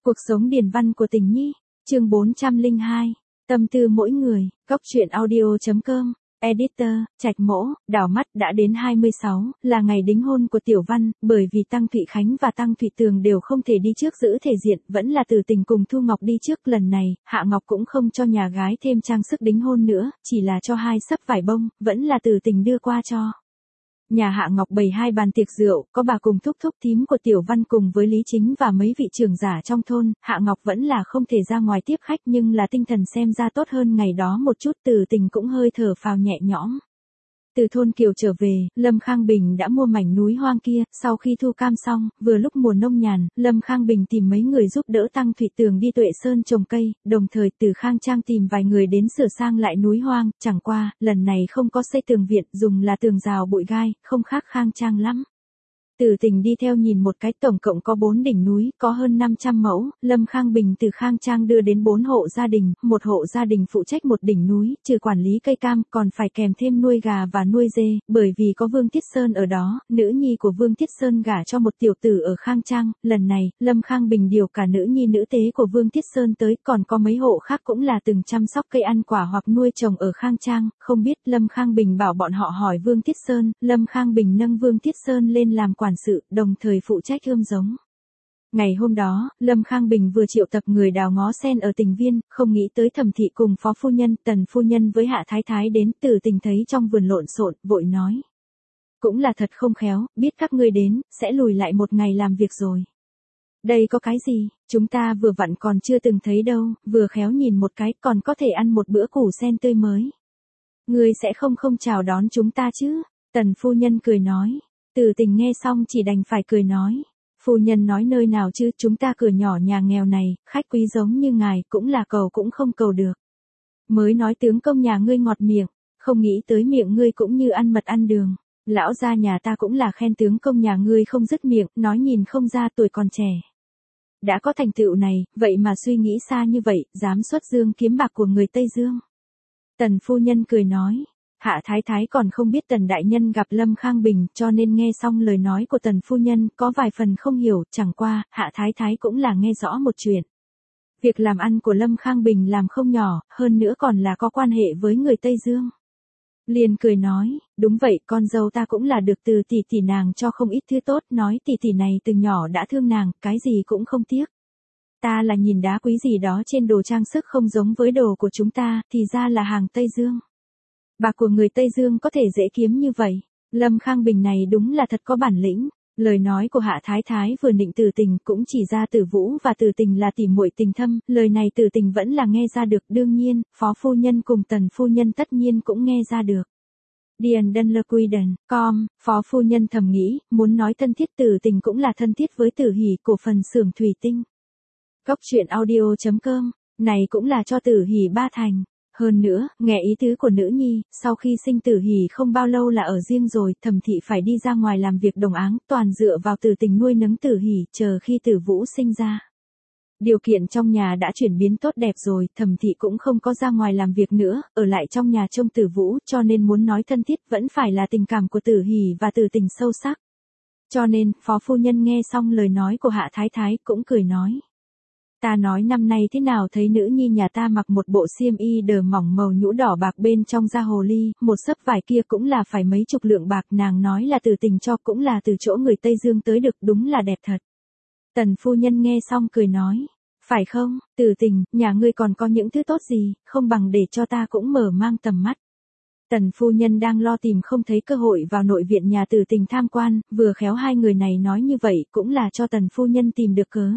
Cuộc sống điển văn của tình nhi, chương 402, tâm tư mỗi người, góc truyện audio.com, editor, Trạch Mỗ, đảo mắt đã đến 26, là ngày đính hôn của Tiểu Văn, bởi vì Tăng Thụy Khánh và Tăng Thụy Tường đều không thể đi trước giữ thể diện, vẫn là Từ Tình cùng Thu Ngọc đi trước. Lần này, Hạ Ngọc cũng không cho nhà gái thêm trang sức đính hôn nữa, chỉ là cho 2 xấp vải bông, vẫn là Từ Tình đưa qua cho. Nhà Hạ Ngọc bày 2 bàn tiệc rượu, có bà cùng thúc thúc thím của Tiểu Văn cùng với Lý Chính và mấy vị trưởng giả trong thôn. Hạ Ngọc vẫn là không thể ra ngoài tiếp khách, nhưng là tinh thần xem ra tốt hơn ngày đó một chút. Từ Tình cũng hơi thở phào nhẹ nhõm. Từ thôn Kiều trở về, Lâm Khang Bình đã mua mảnh núi hoang kia. Sau khi thu cam xong, vừa lúc mùa nông nhàn, Lâm Khang Bình tìm mấy người giúp đỡ Tăng Thụy Tường đi Tuệ Sơn trồng cây, đồng thời từ Khang Trang tìm vài người đến sửa sang lại núi hoang. Chẳng qua, lần này không có xây tường viện, dùng là tường rào bụi gai, không khác Khang Trang lắm. Từ Tình đi theo nhìn một cái, tổng cộng có 4 đỉnh núi, có hơn 500 mẫu, Lâm Khang Bình từ Khang Trang đưa đến 4 hộ gia đình, một hộ gia đình phụ trách một đỉnh núi, trừ quản lý cây cam, còn phải kèm thêm nuôi gà và nuôi dê, bởi vì có Vương Thiết Sơn ở đó, nữ nhi của Vương Thiết Sơn gả cho một tiểu tử ở Khang Trang. Lần này, Lâm Khang Bình điều cả nữ nhi nữ tế của Vương Thiết Sơn tới, còn có mấy hộ khác cũng là từng chăm sóc cây ăn quả hoặc nuôi trồng ở Khang Trang. Không biết, Lâm Khang Bình bảo bọn họ hỏi Vương Thiết Sơn, Lâm Khang Bình nâng Vương Thiết Sơn lên làm quản sự, đồng thời phụ trách ươm giống. Ngày hôm đó, Lâm Khang Bình vừa triệu tập người đào ngó sen ở Tình Viên, không nghĩ tới Thẩm thị cùng phó phu nhân, Tần phu nhân với Hạ Thái Thái đến. Từ Tình thấy trong vườn lộn xộn, vội nói: cũng là thật không khéo, biết các ngươi đến, sẽ lùi lại một ngày làm việc rồi. Đây có cái gì, chúng ta vừa vặn còn chưa từng thấy đâu, vừa khéo nhìn một cái, còn có thể ăn một bữa củ sen tươi mới. Ngươi sẽ không chào đón chúng ta chứ? Tần phu nhân cười nói. Từ Tình nghe xong chỉ đành phải cười nói: phu nhân nói nơi nào chứ, chúng ta cửa nhỏ nhà nghèo này, khách quý giống như ngài, cũng là cầu cũng không cầu được. Mới nói tướng công nhà ngươi ngọt miệng, không nghĩ tới miệng ngươi cũng như ăn mật ăn đường. Lão gia nhà ta cũng là khen tướng công nhà ngươi không dứt miệng, nói nhìn không ra tuổi còn trẻ. Đã có thành tựu này, vậy mà suy nghĩ xa như vậy, dám xuất dương kiếm bạc của người Tây Dương. Tần phu nhân cười nói. Hạ Thái Thái còn không biết Tần đại nhân gặp Lâm Khang Bình, cho nên nghe xong lời nói của Tần phu nhân, có vài phần không hiểu, chẳng qua, Hạ Thái Thái cũng là nghe rõ một chuyện. Việc làm ăn của Lâm Khang Bình làm không nhỏ, hơn nữa còn là có quan hệ với người Tây Dương. Liền cười nói: đúng vậy, con dâu ta cũng là được từ tỷ tỷ nàng cho không ít thứ tốt, nói tỷ tỷ này từ nhỏ đã thương nàng, cái gì cũng không tiếc. Ta là nhìn đá quý gì đó trên đồ trang sức không giống với đồ của chúng ta, thì ra là hàng Tây Dương. Bạc của người Tây Dương có thể dễ kiếm như vậy. Lâm Khang Bình này đúng là thật có bản lĩnh. Lời nói của Hạ Thái Thái vừa nịnh Từ Tình, cũng chỉ ra Từ Vũ và Từ Tình là tỉ muội tình thâm, lời này Từ Tình vẫn là nghe ra được. Đương nhiên, phó phu nhân cùng Tần phu nhân tất nhiên cũng nghe ra được. Điền Đân Lơ Quy Đần, phó phu nhân thầm nghĩ, muốn nói thân thiết Từ Tình cũng là thân thiết với Tử Hỷ, cổ phần xưởng thủy tinh. Góc truyện audio.com, này cũng là cho Tử Hỷ 3 thành. Hơn nữa, nghe ý tứ của nữ nhi, sau khi sinh Tử Hỷ không bao lâu là ở riêng rồi, Thẩm thị phải đi ra ngoài làm việc đồng áng, toàn dựa vào Từ Tình nuôi nấng Tử Hỷ, chờ khi Tử Vũ sinh ra. Điều kiện trong nhà đã chuyển biến tốt đẹp rồi, Thẩm thị cũng không có ra ngoài làm việc nữa, ở lại trong nhà trông Tử Vũ, cho nên muốn nói thân thiết vẫn phải là tình cảm của Tử Hỷ và Từ Tình sâu sắc. Cho nên, phó phu nhân nghe xong lời nói của Hạ Thái Thái, cũng cười nói: ta nói năm nay thế nào thấy nữ nhi nhà ta mặc một bộ xiêm y đờ mỏng màu nhũ đỏ bạc, bên trong da hồ ly, một xấp vải kia cũng là phải mấy chục lượng bạc, nàng nói là Từ Tình cho, cũng là từ chỗ người Tây Dương tới được, đúng là đẹp thật. Tần phu nhân nghe xong cười nói: phải không, Từ Tình, nhà ngươi còn có những thứ tốt gì, không bằng để cho ta cũng mở mang tầm mắt. Tần phu nhân đang lo tìm không thấy cơ hội vào nội viện nhà Từ Tình tham quan, vừa khéo 2 người này nói như vậy, cũng là cho tần phu nhân tìm được cớ.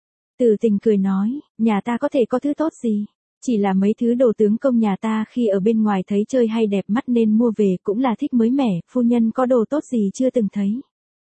Từ Tình cười nói: nhà ta có thể có thứ tốt gì, chỉ là mấy thứ đồ tướng công nhà ta khi ở bên ngoài thấy chơi hay đẹp mắt nên mua về, cũng là thích mới mẻ, phu nhân có đồ tốt gì chưa từng thấy.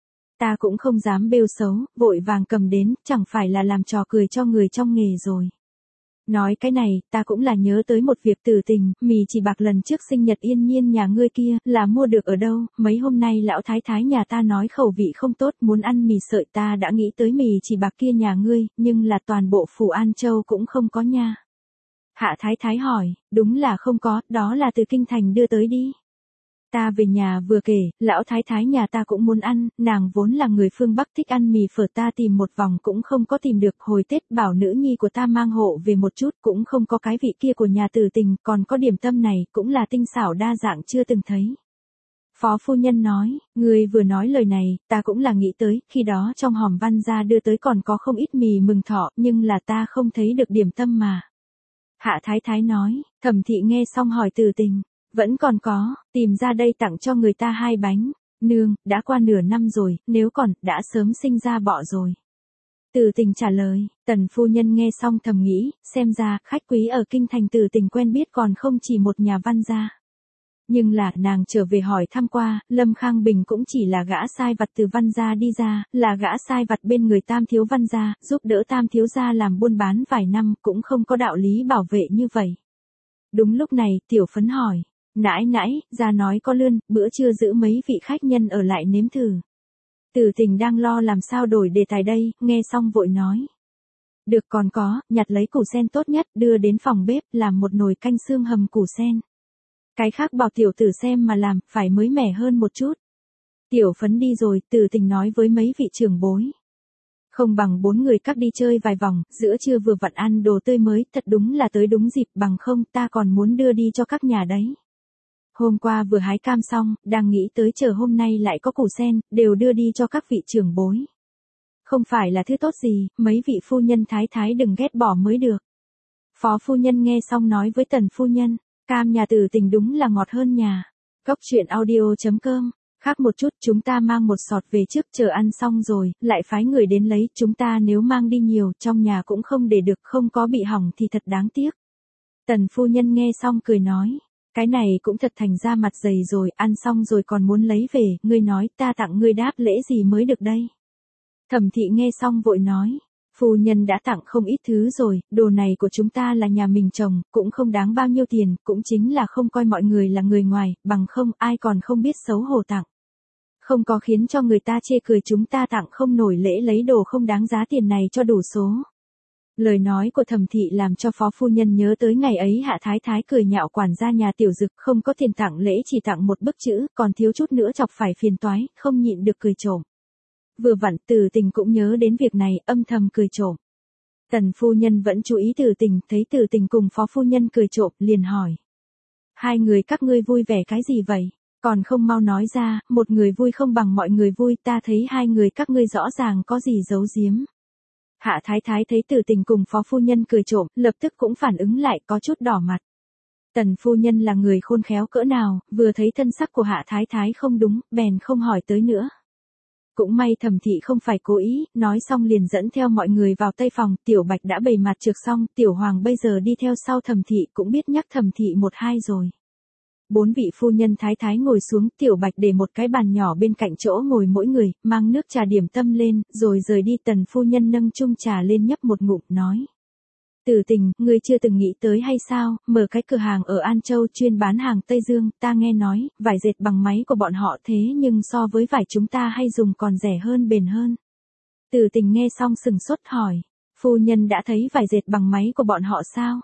Ta cũng không dám bêu xấu, vội vàng cầm đến, chẳng phải là làm trò cười cho người trong nghề rồi. Nói cái này, ta cũng là nhớ tới một việc Từ Tình, mì chỉ bạc lần trước sinh nhật Yên Nhiên nhà ngươi kia, là mua được ở đâu, mấy hôm nay lão thái thái nhà ta nói khẩu vị không tốt, muốn ăn mì sợi, ta đã nghĩ tới mì chỉ bạc kia nhà ngươi, nhưng là toàn bộ phủ An Châu cũng không có nha. Hạ Thái Thái hỏi: đúng là không có, đó là từ kinh thành đưa tới đi. Ta về nhà vừa kể, lão thái thái nhà ta cũng muốn ăn, nàng vốn là người phương Bắc thích ăn mì phở, ta tìm một vòng cũng không có tìm được, hồi Tết bảo nữ nhi của ta mang hộ về một chút, cũng không có cái vị kia của nhà Tử Tình, còn có điểm tâm này, cũng là tinh xảo đa dạng chưa từng thấy. Phó phu nhân nói, người vừa nói lời này, ta cũng là nghĩ tới, khi đó trong hòm Văn gia đưa tới còn có không ít mì mừng thọ, nhưng là ta không thấy được điểm tâm mà. Hạ thái thái nói, Thẩm thị nghe xong hỏi Tử Tình, vẫn còn có, tìm ra đây tặng cho người ta 2 bánh, nương, đã qua nửa năm rồi, nếu còn, đã sớm sinh ra bọ rồi. Tử Tình trả lời, Tần phu nhân nghe xong thầm nghĩ, xem ra, khách quý ở kinh thành Tử Tình quen biết còn không chỉ một nhà Văn gia. Nhưng là, nàng trở về hỏi thăm qua, Lâm Khang Bình cũng chỉ là gã sai vặt từ Văn gia đi ra, là gã sai vặt bên người Tam thiếu Văn gia, giúp đỡ Tam thiếu gia làm buôn bán vài năm, cũng không có đạo lý bảo vệ như vậy. Đúng lúc này, Tiểu Phấn hỏi, nãi nãi, gia nói có lươn, bữa trưa giữ mấy vị khách nhân ở lại nếm thử. Tử Tình đang lo làm sao đổi đề tài đây, nghe xong vội nói. Được, còn có, nhặt lấy củ sen tốt nhất, đưa đến phòng bếp, làm một nồi canh xương hầm củ sen. Cái khác bảo tiểu tử xem mà làm, phải mới mẻ hơn một chút. Tiểu Phấn đi rồi, Tử Tình nói với mấy vị trưởng bối. Không bằng 4 người các đi chơi vài vòng, giữa trưa vừa vặn ăn đồ tươi mới, thật đúng là tới đúng dịp, bằng không ta còn muốn đưa đi cho các nhà đấy. Hôm qua vừa hái cam xong, đang nghĩ tới chờ hôm nay lại có củ sen, đều đưa đi cho các vị trưởng bối. Không phải là thứ tốt gì, mấy vị phu nhân thái thái đừng ghét bỏ mới được. Phó phu nhân nghe xong nói với Tần phu nhân, cam nhà Tử Tình đúng là ngọt hơn nhà. Cốc truyện audio.com, khác một chút, chúng ta mang một sọt về trước, chờ ăn xong rồi, lại phái người đến lấy, chúng ta nếu mang đi nhiều, trong nhà cũng không để được, không có bị hỏng thì thật đáng tiếc. Tần phu nhân nghe xong cười nói, cái này cũng thật thành ra mặt dày rồi, ăn xong rồi còn muốn lấy về, ngươi nói ta tặng ngươi đáp lễ gì mới được đây. Thẩm thị nghe xong vội nói, phu nhân đã tặng không ít thứ rồi, đồ này của chúng ta là nhà mình trồng, cũng không đáng bao nhiêu tiền, cũng chính là không coi mọi người là người ngoài, bằng không ai còn không biết xấu hổ tặng. Không có khiến cho người ta chê cười chúng ta tặng không nổi lễ lấy đồ không đáng giá tiền này cho đủ số. Lời nói của Thẩm thị làm cho phó phu nhân nhớ tới ngày ấy Hạ Thái Thái cười nhạo quản gia nhà Tiểu Dực không có tiền tặng lễ chỉ tặng một bức chữ, còn thiếu chút nữa chọc phải phiền toái, không nhịn được cười trộm. Vừa vặn Tử Tình cũng nhớ đến việc này, âm thầm cười trộm. Tần phu nhân vẫn chú ý Tử Tình, thấy Tử Tình cùng phó phu nhân cười trộm, liền hỏi. 2 người các ngươi vui vẻ cái gì vậy? Còn không mau nói ra, một người vui không bằng mọi người vui, ta thấy 2 người các ngươi rõ ràng có gì giấu giếm. Hạ Thái Thái thấy Tử Tình cùng phó phu nhân cười trộm, lập tức cũng phản ứng lại, có chút đỏ mặt. Tần phu nhân là người khôn khéo cỡ nào, vừa thấy thân sắc của Hạ Thái Thái không đúng, bèn không hỏi tới nữa. Cũng may Thẩm thị không phải cố ý, nói xong liền dẫn theo mọi người vào tây phòng, Tiểu Bạch đã bày mặt trược xong, Tiểu Hoàng bây giờ đi theo sau Thẩm thị cũng biết nhắc Thẩm thị 1-2 rồi. 4 vị phu nhân thái thái ngồi xuống, Tiểu Bạch để một cái bàn nhỏ bên cạnh chỗ ngồi mỗi người, mang nước trà điểm tâm lên, rồi rời đi. Tần phu nhân nâng chung trà lên nhấp một ngụm, nói. Tử Tình, ngươi chưa từng nghĩ tới hay sao, mở cái cửa hàng ở An Châu chuyên bán hàng Tây Dương, ta nghe nói, vải dệt bằng máy của bọn họ thế nhưng so với vải chúng ta hay dùng còn rẻ hơn bền hơn. Tử Tình nghe xong sừng sốt hỏi, phu nhân đã thấy vải dệt bằng máy của bọn họ sao?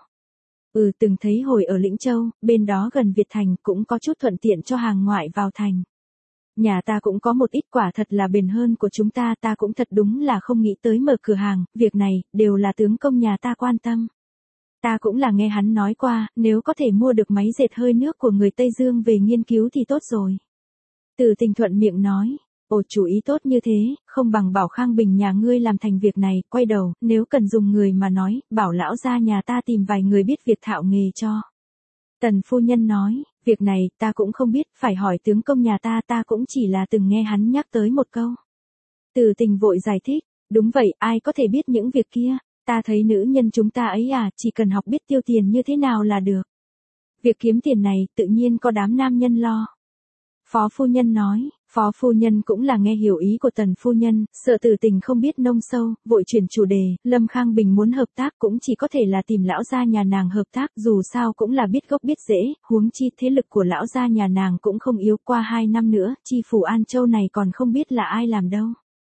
Từng thấy hồi ở Lĩnh Châu, bên đó gần Việt Thành cũng có chút thuận tiện cho hàng ngoại vào thành. Nhà ta cũng có một ít quả thật là bền hơn của chúng ta, ta cũng thật đúng là không nghĩ tới mở cửa hàng, việc này, đều là tướng công nhà ta quan tâm. Ta cũng là nghe hắn nói qua, nếu có thể mua được máy dệt hơi nước của người Tây Dương về nghiên cứu thì tốt rồi. Tử Tình thuận miệng nói, chủ ý tốt như thế, không bằng bảo Khang Bình nhà ngươi làm thành việc này, quay đầu, nếu cần dùng người mà nói, bảo lão gia nhà ta tìm vài người biết việc thạo nghề cho. Tần phu nhân nói, việc này, ta cũng không biết, phải hỏi tướng công nhà ta, ta cũng chỉ là từng nghe hắn nhắc tới một câu. Tử Tình vội giải thích, đúng vậy, ai có thể biết những việc kia, ta thấy nữ nhân chúng ta ấy chỉ cần học biết tiêu tiền như thế nào là được. Việc kiếm tiền này, tự nhiên có đám nam nhân lo. Phó phu nhân nói, phó phu nhân cũng là nghe hiểu ý của Tần phu nhân, sợ Tử Tình không biết nông sâu, vội chuyển chủ đề, Lâm Khang Bình muốn hợp tác cũng chỉ có thể là tìm lão gia nhà nàng hợp tác, dù sao cũng là biết gốc biết rễ, huống chi thế lực của lão gia nhà nàng cũng không yếu, qua 2 năm nữa, chi phủ An Châu này còn không biết là ai làm đâu.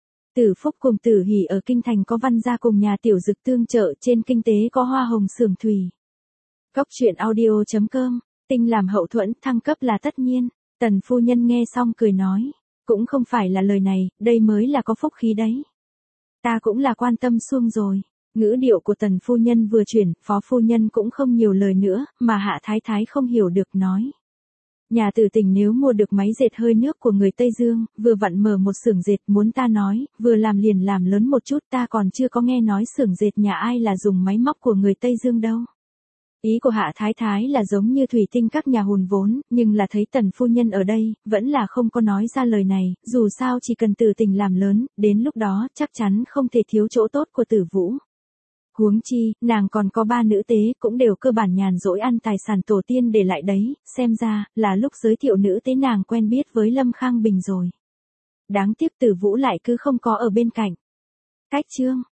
Tử Phúc cùng Tử Hỷ ở kinh thành có Văn gia cùng nhà Tiểu Dực tương trợ, trên kinh tế có Hoa Hồng Xưởng Thủy. Cốc truyện audio.com, tinh làm hậu thuẫn, thăng cấp là tất nhiên. Tần phu nhân nghe xong cười nói, cũng không phải là lời này, đây mới là có phúc khí đấy. Ta cũng là quan tâm xuông rồi. Ngữ điệu của tần phu nhân vừa chuyển, phó phu nhân cũng không nhiều lời nữa, mà hạ thái thái không hiểu được nói. Nhà tử Tình nếu mua được máy dệt hơi nước của người Tây Dương, vừa vặn mở một xưởng dệt, muốn ta nói, vừa làm liền làm lớn một chút, ta còn chưa có nghe nói xưởng dệt nhà ai là dùng máy móc của người Tây Dương đâu. Ý của hạ thái thái là giống như thủy tinh các nhà hùn vốn, nhưng là thấy tần phu nhân ở đây, vẫn là không có nói ra lời này, dù sao chỉ cần Tử Tình làm lớn, đến lúc đó chắc chắn không thể thiếu chỗ tốt của Tử Vũ. Huống chi, nàng còn có 3 nữ tế, cũng đều cơ bản nhàn rỗi ăn tài sản tổ tiên để lại đấy, xem ra, là lúc giới thiệu nữ tế nàng quen biết với Lâm Khang Bình rồi. Đáng tiếc Tử Vũ lại cứ không có ở bên cạnh. Cách chương